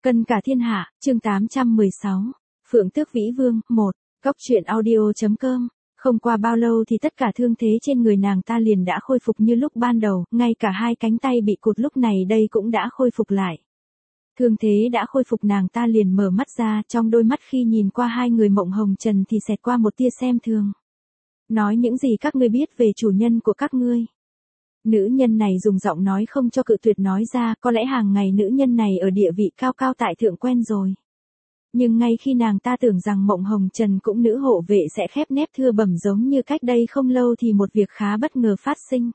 Cân cả thiên hạ, chương 816. Phượng Tước Vĩ Vương, 1. Góc truyện audio.com. Không qua bao lâu thì tất cả thương thế trên người nàng ta liền đã khôi phục như lúc ban đầu, ngay cả hai cánh tay bị cụt lúc này đây cũng đã khôi phục lại. Thương thế đã khôi phục, nàng ta liền mở mắt ra, trong đôi mắt khi nhìn qua hai người Mộng Hồng Trần thì xẹt qua một tia xem thường. Nói những gì các ngươi biết về chủ nhân của các ngươi? Nữ nhân này dùng giọng nói không cho cự tuyệt nói ra, có lẽ hàng ngày nữ nhân này ở địa vị cao cao tại thượng quen rồi. Nhưng ngay khi nàng ta tưởng rằng Mộng Hồng Trần cũng nữ hộ vệ sẽ khép nép thưa bẩm giống như cách đây không lâu thì một việc khá bất ngờ phát sinh.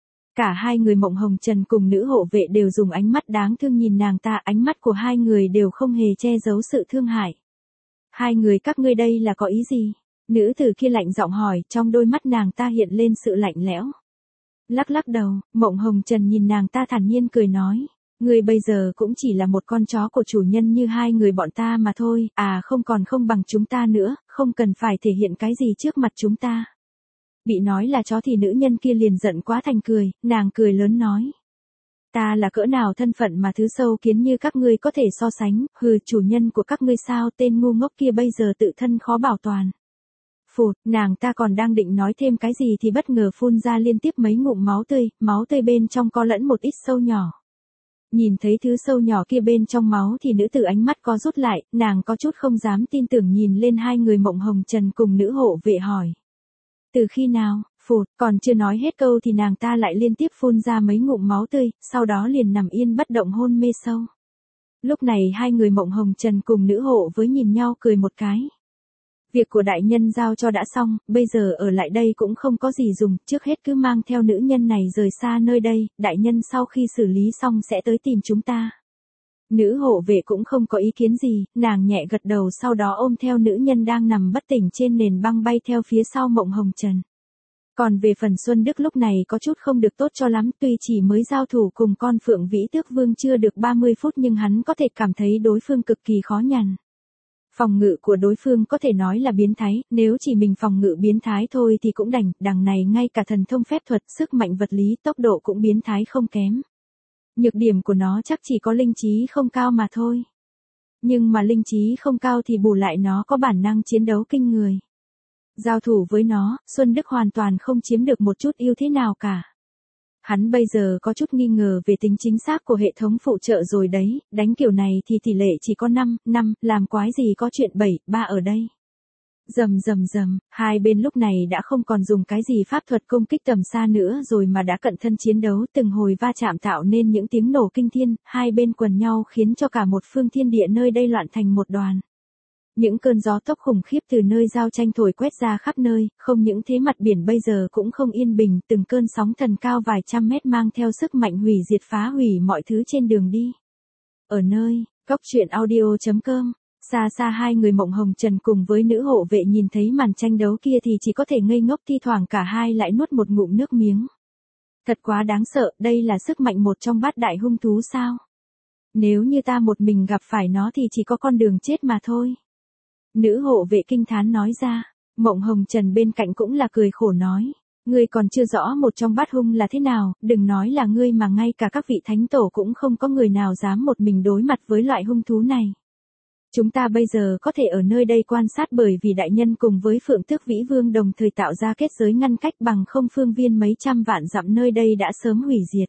Cả hai người Mộng Hồng Trần cùng nữ hộ vệ đều dùng ánh mắt đáng thương nhìn nàng ta, ánh mắt của hai người đều không hề che giấu sự thương hại. Hai người các ngươi đây là có ý gì? Nữ tử kia lạnh giọng hỏi, trong đôi mắt nàng ta hiện lên sự lạnh lẽo. Lắc lắc đầu, Mộng Hồng Trần nhìn nàng ta thản nhiên cười nói, ngươi bây giờ cũng chỉ là một con chó của chủ nhân như hai người bọn ta mà thôi, không bằng chúng ta nữa, không cần phải thể hiện cái gì trước mặt chúng ta. Bị nói là chó thì nữ nhân kia liền giận quá thành cười, nàng cười lớn nói. Ta là cỡ nào thân phận mà thứ sâu kiến như các ngươi có thể so sánh, hừ, chủ nhân của các ngươi sao, tên ngu ngốc kia bây giờ tự thân khó bảo toàn. Phụt, nàng ta còn đang định nói thêm cái gì thì bất ngờ phun ra liên tiếp mấy ngụm máu tươi bên trong có lẫn một ít sâu nhỏ. Nhìn thấy thứ sâu nhỏ kia bên trong máu thì nữ tử ánh mắt có rút lại, nàng có chút không dám tin tưởng nhìn lên hai người Mộng Hồng Trần cùng nữ hộ vệ hỏi. Từ khi nào? Phụt, còn chưa nói hết câu thì nàng ta lại liên tiếp phun ra mấy ngụm máu tươi, sau đó liền nằm yên bất động hôn mê sâu. Lúc này hai người Mộng Hồng Trần cùng nữ hộ với nhìn nhau cười một cái. Việc của đại nhân giao cho đã xong, bây giờ ở lại đây cũng không có gì dùng, trước hết cứ mang theo nữ nhân này rời xa nơi đây, đại nhân sau khi xử lý xong sẽ tới tìm chúng ta. Nữ hộ vệ cũng không có ý kiến gì, nàng nhẹ gật đầu sau đó ôm theo nữ nhân đang nằm bất tỉnh trên nền băng bay theo phía sau Mộng Hồng Trần. Còn về phần Xuân Đức lúc này có chút không được tốt cho lắm, tuy chỉ mới giao thủ cùng con Phượng Vĩ Tước Vương chưa được 30 phút nhưng hắn có thể cảm thấy đối phương cực kỳ khó nhằn. Phòng ngự của đối phương có thể nói là biến thái, nếu chỉ mình phòng ngự biến thái thôi thì cũng đành, đằng này ngay cả thần thông phép thuật, sức mạnh vật lý, tốc độ cũng biến thái không kém. Nhược điểm của nó chắc chỉ có linh trí không cao mà thôi. Nhưng mà linh trí không cao thì bù lại nó có bản năng chiến đấu kinh người. Giao thủ với nó, Xuân Đức hoàn toàn không chiếm được một chút ưu thế nào cả. Hắn bây giờ có chút nghi ngờ về tính chính xác của hệ thống phụ trợ rồi đấy, đánh kiểu này thì tỷ lệ chỉ có 5, làm quái gì có chuyện 7-3 ở đây. Rầm, hai bên lúc này đã không còn dùng cái gì pháp thuật công kích tầm xa nữa rồi mà đã cận thân chiến đấu, từng hồi va chạm tạo nên những tiếng nổ kinh thiên, hai bên quần nhau khiến cho cả một phương thiên địa nơi đây loạn thành một đoàn. Những cơn gió tốc khủng khiếp từ nơi giao tranh thổi quét ra khắp nơi, không những thế mặt biển bây giờ cũng không yên bình, từng cơn sóng thần cao vài trăm mét mang theo sức mạnh hủy diệt phá hủy mọi thứ trên đường đi. Ở nơi, góc truyện audio.com, xa hai người Mộng Hồng Trần cùng với nữ hộ vệ nhìn thấy màn tranh đấu kia thì chỉ có thể ngây ngốc, thi thoảng cả hai lại nuốt một ngụm nước miếng. Thật quá đáng sợ, đây là sức mạnh một trong bát đại hung thú sao? Nếu như ta một mình gặp phải nó thì chỉ có con đường chết mà thôi. Nữ hộ vệ kinh thán nói ra, Mộng Hồng Trần bên cạnh cũng là cười khổ nói, ngươi còn chưa rõ một trong bát hung là thế nào, đừng nói là ngươi mà ngay cả các vị thánh tổ cũng không có người nào dám một mình đối mặt với loại hung thú này. Chúng ta bây giờ có thể ở nơi đây quan sát bởi vì đại nhân cùng với Phượng Tước Vĩ Vương đồng thời tạo ra kết giới ngăn cách, bằng không phương viên mấy trăm vạn dặm nơi đây đã sớm hủy diệt.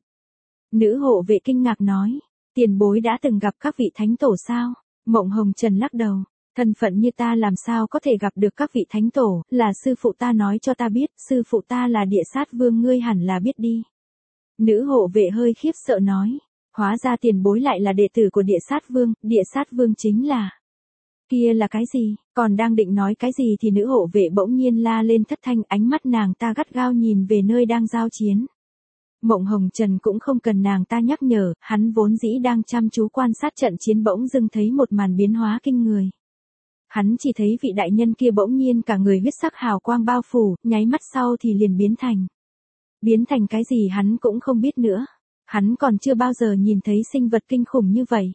Nữ hộ vệ kinh ngạc nói, tiền bối đã từng gặp các vị thánh tổ sao? Mộng Hồng Trần lắc đầu. Thân phận như ta làm sao có thể gặp được các vị thánh tổ, là sư phụ ta nói cho ta biết, sư phụ ta là Địa Sát Vương, ngươi hẳn là biết đi. Nữ hộ vệ hơi khiếp sợ nói, hóa ra tiền bối lại là đệ tử của Địa Sát Vương chính là... Kia là cái gì? Còn đang định nói cái gì thì nữ hộ vệ bỗng nhiên la lên thất thanh, ánh mắt nàng ta gắt gao nhìn về nơi đang giao chiến. Mộng Hồng Trần cũng không cần nàng ta nhắc nhở, hắn vốn dĩ đang chăm chú quan sát trận chiến bỗng dưng thấy một màn biến hóa kinh người. Hắn chỉ thấy vị đại nhân kia bỗng nhiên cả người huyết sắc hào quang bao phủ, nháy mắt sau thì liền biến thành. Biến thành cái gì hắn cũng không biết nữa. Hắn còn chưa bao giờ nhìn thấy sinh vật kinh khủng như vậy.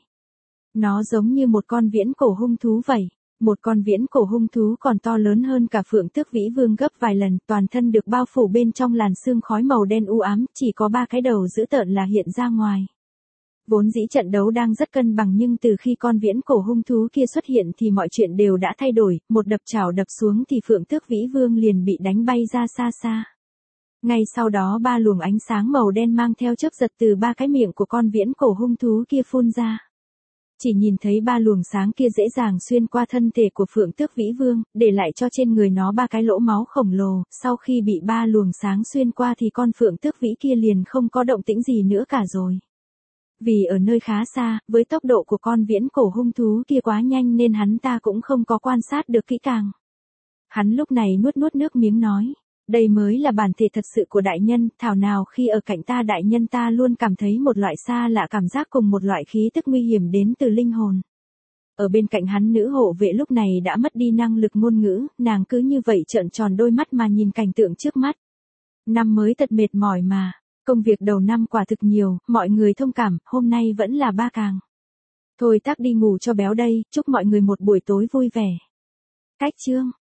Nó giống như một con viễn cổ hung thú vậy. Một con viễn cổ hung thú còn to lớn hơn cả Phượng Tước Vĩ Vương gấp vài lần, toàn thân được bao phủ bên trong làn sương khói màu đen u ám, chỉ có 3 cái đầu dữ tợn là hiện ra ngoài. Vốn dĩ trận đấu đang rất cân bằng nhưng từ khi con viễn cổ hung thú kia xuất hiện thì mọi chuyện đều đã thay đổi, một đập chảo đập xuống thì Phượng Tước Vĩ Vương liền bị đánh bay ra xa xa. Ngay sau đó ba luồng ánh sáng màu đen mang theo chớp giật từ ba cái miệng của con viễn cổ hung thú kia phun ra. Chỉ nhìn thấy ba luồng sáng kia dễ dàng xuyên qua thân thể của Phượng Tước Vĩ Vương, để lại cho trên người nó ba cái lỗ máu khổng lồ, sau khi bị ba luồng sáng xuyên qua thì con Phượng Tước Vĩ kia liền không có động tĩnh gì nữa cả rồi. Vì ở nơi khá xa, với tốc độ của con viễn cổ hung thú kia quá nhanh nên hắn ta cũng không có quan sát được kỹ càng. Hắn lúc này nuốt nuốt nước miếng nói, đây mới là bản thể thật sự của đại nhân, thảo nào khi ở cạnh ta đại nhân ta luôn cảm thấy một loại xa lạ cảm giác cùng một loại khí tức nguy hiểm đến từ linh hồn. Ở bên cạnh hắn nữ hộ vệ lúc này đã mất đi năng lực ngôn ngữ, nàng cứ như vậy trợn tròn đôi mắt mà nhìn cảnh tượng trước mắt. Năm mới thật mệt mỏi mà, công việc đầu năm quả thực nhiều, mọi người thông cảm, hôm nay vẫn là ba càng. Thôi tắc đi ngủ cho béo đây, chúc mọi người một buổi tối vui vẻ. Cách chương